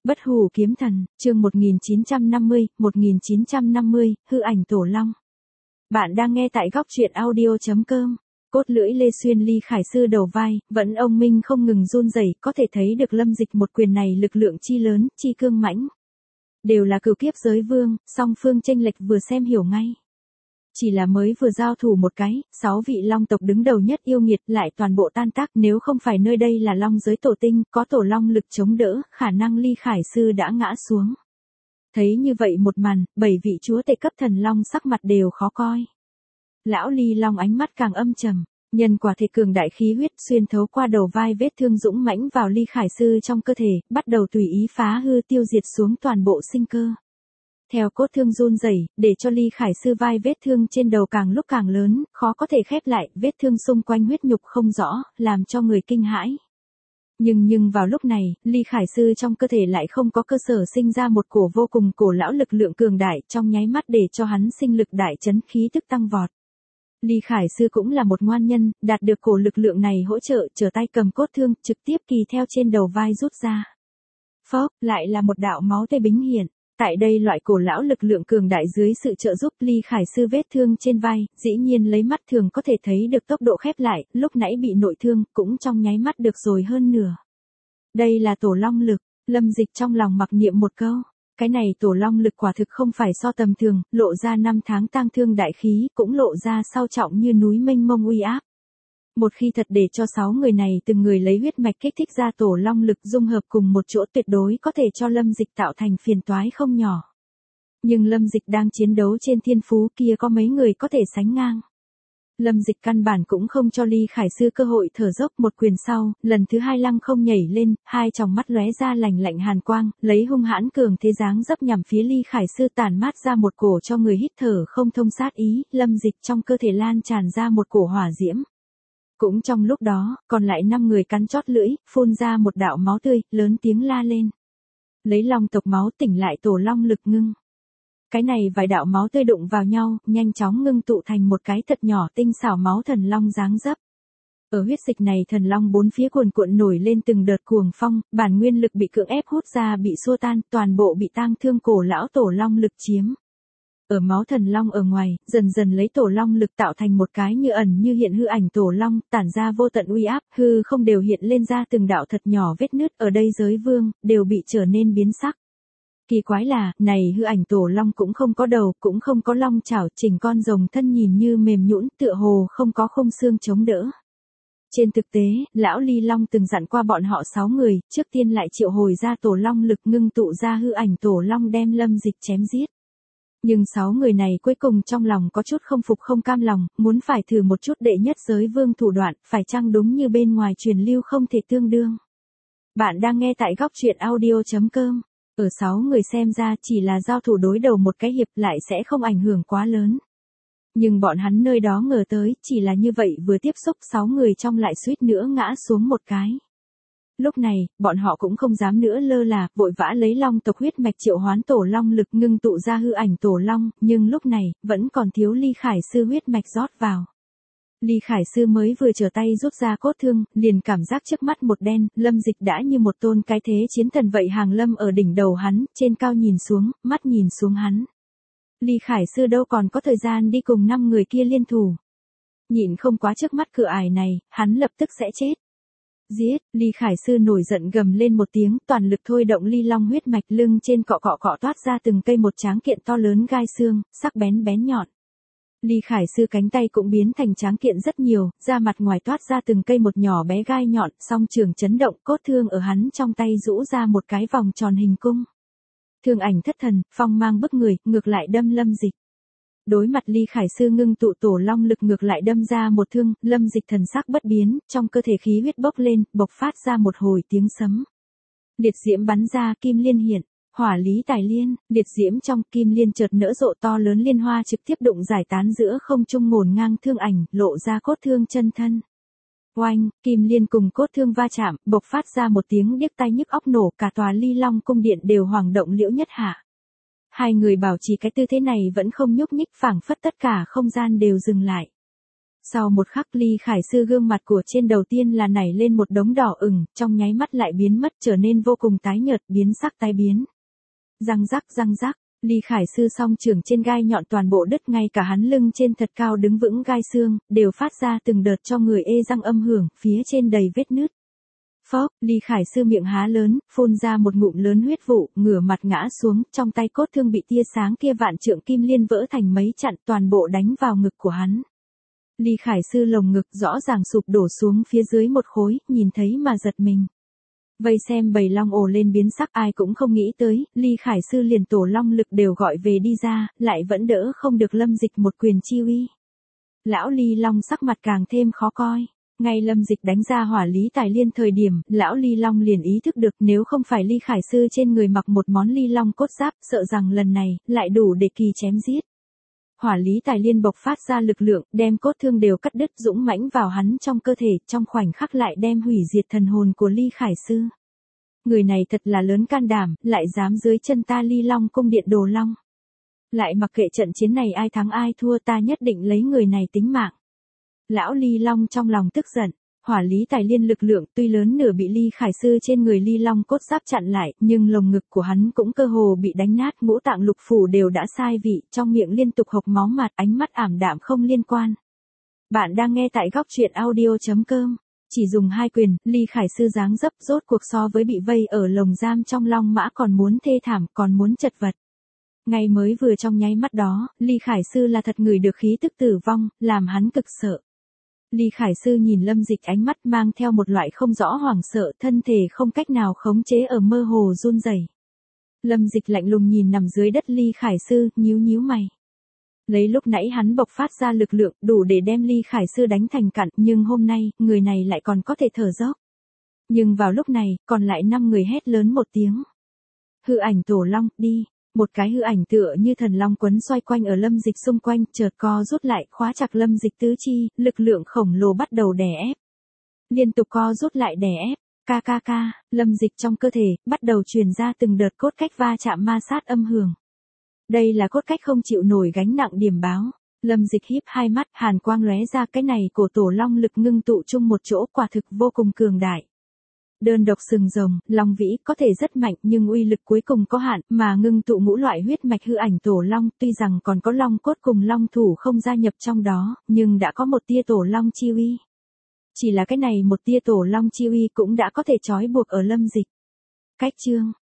Bất hủ kiếm thần, chương 1950, hư ảnh tổ long. Bạn đang nghe tại góc truyện audio.com. Cốt lưỡi Lê Xuyên ly khải sư đầu vai, vẫn ông minh không ngừng run rẩy, có thể thấy được Lâm Dịch một quyền này lực lượng chi lớn, chi cương mãnh. Đều là cửu kiếp giới vương, song phương chênh lệch vừa xem hiểu ngay. Chỉ là mới vừa giao thủ một cái, 6 vị long tộc đứng đầu nhất yêu nghiệt lại toàn bộ tan tác, nếu không phải nơi đây là long giới tổ tinh, có tổ long lực chống đỡ, khả năng ly khải sư đã ngã xuống. Thấy như vậy một màn, 7 vị chúa tể cấp thần long sắc mặt đều khó coi. Lão ly long ánh mắt càng âm trầm, nhân quả thể cường đại khí huyết xuyên thấu qua đầu vai vết thương dũng mãnh vào ly khải sư trong cơ thể, bắt đầu tùy ý phá hư tiêu diệt xuống toàn bộ sinh cơ. Theo cốt thương run rẩy, để cho ly khải sư vai vết thương trên đầu càng lúc càng lớn, khó có thể khép lại, vết thương xung quanh huyết nhục không rõ, làm cho người kinh hãi. Nhưng vào lúc này, ly khải sư trong cơ thể lại không có cơ sở sinh ra một cổ vô cùng cổ lão lực lượng cường đại, trong nháy mắt để cho hắn sinh lực đại chấn khí tức tăng vọt. Ly khải sư cũng là một ngoan nhân, đạt được cổ lực lượng này hỗ trợ, trở tay cầm cốt thương, trực tiếp kỳ theo trên đầu vai rút ra. Phốc, lại là một đạo máu tươi bính hiện. Tại đây loại cổ lão lực lượng cường đại dưới sự trợ giúp ly khải sư vết thương trên vai, dĩ nhiên lấy mắt thường có thể thấy được tốc độ khép lại, lúc nãy bị nội thương, cũng trong nháy mắt được rồi hơn nửa. Đây là tổ long lực, Lâm Dịch trong lòng mặc niệm một câu. Cái này tổ long lực quả thực không phải so tầm thường, lộ ra 5 tháng tang thương đại khí, cũng lộ ra sao trọng như núi mênh mông uy áp. Một khi thật để cho 6 người này từng người lấy huyết mạch kích thích ra tổ long lực dung hợp cùng một chỗ tuyệt đối có thể cho Lâm Dịch tạo thành phiền toái không nhỏ. Nhưng Lâm Dịch đang chiến đấu trên thiên phú kia có mấy người có thể sánh ngang. Lâm Dịch căn bản cũng không cho ly khải sư cơ hội thở dốc, một quyền sau, lần thứ hai lăng không nhảy lên, hai tròng mắt lóe ra lạnh lạnh hàn quang, lấy hung hãn cường thế dáng dấp nhằm phía ly khải sư tản mát ra một cổ cho người hít thở không thông sát ý, Lâm Dịch trong cơ thể lan tràn ra một cổ hỏa diễm. Cũng trong lúc đó, còn lại 5 người cắn chót lưỡi, phun ra một đạo máu tươi, lớn tiếng la lên. Lấy long tộc máu tỉnh lại tổ long lực ngưng. Cái này vài đạo máu tươi đụng vào nhau, nhanh chóng ngưng tụ thành một cái thật nhỏ tinh xảo máu thần long dáng dấp. Ở huyết dịch này thần long bốn phía cuồn cuộn nổi lên từng đợt cuồng phong, bản nguyên lực bị cưỡng ép hút ra bị xua tan, toàn bộ bị tang thương cổ lão tổ long lực chiếm. Ở máu thần long ở ngoài, dần dần lấy tổ long lực tạo thành một cái như ẩn như hiện hư ảnh tổ long, tản ra vô tận uy áp, hư không đều hiện lên ra từng đạo thật nhỏ vết nứt, ở đây giới vương, đều bị trở nên biến sắc. Kỳ quái là, này hư ảnh tổ long cũng không có đầu, cũng không có long chảo, chỉnh con rồng thân nhìn như mềm nhũn, tựa hồ không có khung xương chống đỡ. Trên thực tế, lão ly long từng dặn qua bọn họ 6 người, trước tiên lại triệu hồi ra tổ long lực ngưng tụ ra hư ảnh tổ long đem Lâm Dịch chém giết. Nhưng 6 người này cuối cùng trong lòng có chút không phục không cam lòng, muốn phải thử một chút đệ nhất giới vương thủ đoạn, phải chăng đúng như bên ngoài truyền lưu không thể tương đương. Bạn đang nghe tại góc truyện audio.com. Ở 6 người xem ra chỉ là giao thủ đối đầu một cái hiệp lại sẽ không ảnh hưởng quá lớn. Nhưng bọn hắn nơi đó ngờ tới, chỉ là như vậy vừa tiếp xúc 6 người trong lại suýt nữa ngã xuống một cái. Lúc này, bọn họ cũng không dám nữa lơ là, vội vã lấy long tộc huyết mạch triệu hoán tổ long lực ngưng tụ ra hư ảnh tổ long, nhưng lúc này, vẫn còn thiếu ly khải sư huyết mạch rót vào. Ly khải sư mới vừa trở tay rút ra cốt thương, liền cảm giác trước mắt một đen, Lâm Dịch đã như một tôn cái thế chiến thần vậy hàng lâm ở đỉnh đầu hắn, trên cao nhìn xuống, mắt nhìn xuống hắn. Ly khải sư đâu còn có thời gian đi cùng 5 người kia liên thủ. Nhìn không quá trước mắt cửa ải này, hắn lập tức sẽ chết. Giết, ly khải sư nổi giận gầm lên một tiếng, toàn lực thôi động ly long huyết mạch, lưng trên cọ toát ra từng cây một tráng kiện to lớn gai xương, sắc bén nhọn. Ly khải sư cánh tay cũng biến thành tráng kiện rất nhiều, da mặt ngoài toát ra từng cây một nhỏ bé gai nhọn, song trường chấn động, cốt thương ở hắn trong tay rũ ra một cái vòng tròn hình cung. Thương ảnh thất thần, phong mang bức người, ngược lại đâm Lâm Dịch. Đối mặt ly khải sư ngưng tụ tổ long lực ngược lại đâm ra một thương, Lâm Dịch thần sắc bất biến, trong cơ thể khí huyết bốc lên, bộc phát ra một hồi tiếng sấm. Liệt diễm bắn ra, kim liên hiện, hỏa lý tài liên, liệt diễm trong kim liên chợt nở rộ to lớn liên hoa trực tiếp đụng giải tán giữa không trung ngổn ngang thương ảnh, lộ ra cốt thương chân thân. Oanh, kim liên cùng cốt thương va chạm, bộc phát ra một tiếng điếc tai nhức óc nổ, cả tòa ly long cung điện đều hoảng động liễu nhất hạ. Hai người bảo trì cái tư thế này vẫn không nhúc nhích, phảng phất tất cả không gian đều dừng lại. Sau một khắc Ly Khải Sư gương mặt của trên đầu tiên là nảy lên một đống đỏ ửng, trong nháy mắt lại biến mất trở nên vô cùng tái nhợt, biến sắc tái biến. Răng rắc, Ly Khải Sư song trưởng trên gai nhọn toàn bộ đứt, ngay cả hắn lưng trên thật cao đứng vững gai xương, đều phát ra từng đợt cho người ê răng âm hưởng, phía trên đầy vết nứt. Phốc, Ly Khải Sư miệng há lớn, phun ra một ngụm lớn huyết vụ, ngửa mặt ngã xuống, trong tay cốt thương bị tia sáng kia vạn trượng kim liên vỡ thành mấy chặn, toàn bộ đánh vào ngực của hắn. Ly Khải Sư lồng ngực rõ ràng sụp đổ xuống phía dưới một khối, nhìn thấy mà giật mình. Vây xem bầy long ồ lên biến sắc, ai cũng không nghĩ tới, Ly Khải Sư liền tổ long lực đều gọi về đi ra, lại vẫn đỡ không được Lâm Dịch một quyền chi uy. Lão Ly Long sắc mặt càng thêm khó coi. Ngay Lâm Dịch đánh ra hỏa lý tài liên thời điểm, lão Ly Long liền ý thức được nếu không phải Ly Khải Sư trên người mặc một món ly long cốt giáp, sợ rằng lần này, lại đủ để kỳ chém giết. Hỏa lý tài liên bộc phát ra lực lượng, đem cốt thương đều cắt đứt dũng mãnh vào hắn trong cơ thể, trong khoảnh khắc lại đem hủy diệt thần hồn của Ly Khải Sư. Người này thật là lớn can đảm, lại dám dưới chân ta Ly Long cung điện Đồ Long. Lại mặc kệ trận chiến này ai thắng ai thua, ta nhất định lấy người này tính mạng. Lão Ly Long trong lòng tức giận, hỏa lý tài liên lực lượng tuy lớn nửa bị Ly Khải Sư trên người ly long cốt giáp chặn lại, nhưng lồng ngực của hắn cũng cơ hồ bị đánh nát, ngũ tạng lục phủ đều đã sai vị, trong miệng liên tục hộc máu mặt, ánh mắt ảm đạm không liên quan. Bạn đang nghe tại góc truyện audio.com. Chỉ dùng 2 quyền, Ly Khải Sư dáng dấp rốt cuộc so với bị vây ở lồng giam trong long mã còn muốn thê thảm, còn muốn chật vật. Ngay mới vừa trong nháy mắt đó, Ly Khải Sư là thật ngửi được khí tức tử vong, làm hắn cực sợ. Ly Khải Sư nhìn Lâm Dịch, ánh mắt mang theo một loại không rõ hoảng sợ, thân thể không cách nào khống chế ở mơ hồ run rẩy. Lâm Dịch lạnh lùng nhìn nằm dưới đất Ly Khải Sư, nhíu mày. Lấy lúc nãy hắn bộc phát ra lực lượng đủ để đem Ly Khải Sư đánh thành cặn, nhưng hôm nay, người này lại còn có thể thở dốc. Nhưng vào lúc này, còn lại 5 người hét lớn một tiếng. Hư ảnh tổ long, đi. Một cái hư ảnh tựa như thần long quấn xoay quanh ở Lâm Dịch xung quanh, chợt co rút lại, khóa chặt Lâm Dịch tứ chi, lực lượng khổng lồ bắt đầu đè ép. Liên tục co rút lại đè ép, ca, Lâm Dịch trong cơ thể, bắt đầu truyền ra từng đợt cốt cách va chạm ma sát âm hưởng. Đây là cốt cách không chịu nổi gánh nặng điểm báo. Lâm Dịch híp hai mắt, hàn quang lóe ra, cái này của tổ long lực ngưng tụ chung một chỗ, quả thực vô cùng cường đại. Đơn độc sừng rồng, long vĩ có thể rất mạnh nhưng uy lực cuối cùng có hạn, mà ngưng tụ ngũ loại huyết mạch hư ảnh tổ long, tuy rằng còn có long cốt cùng long thủ không gia nhập trong đó, nhưng đã có một tia tổ long chi uy. Chỉ là cái này một tia tổ long chi uy cũng đã có thể trói buộc ở Lâm Dịch. Cách chương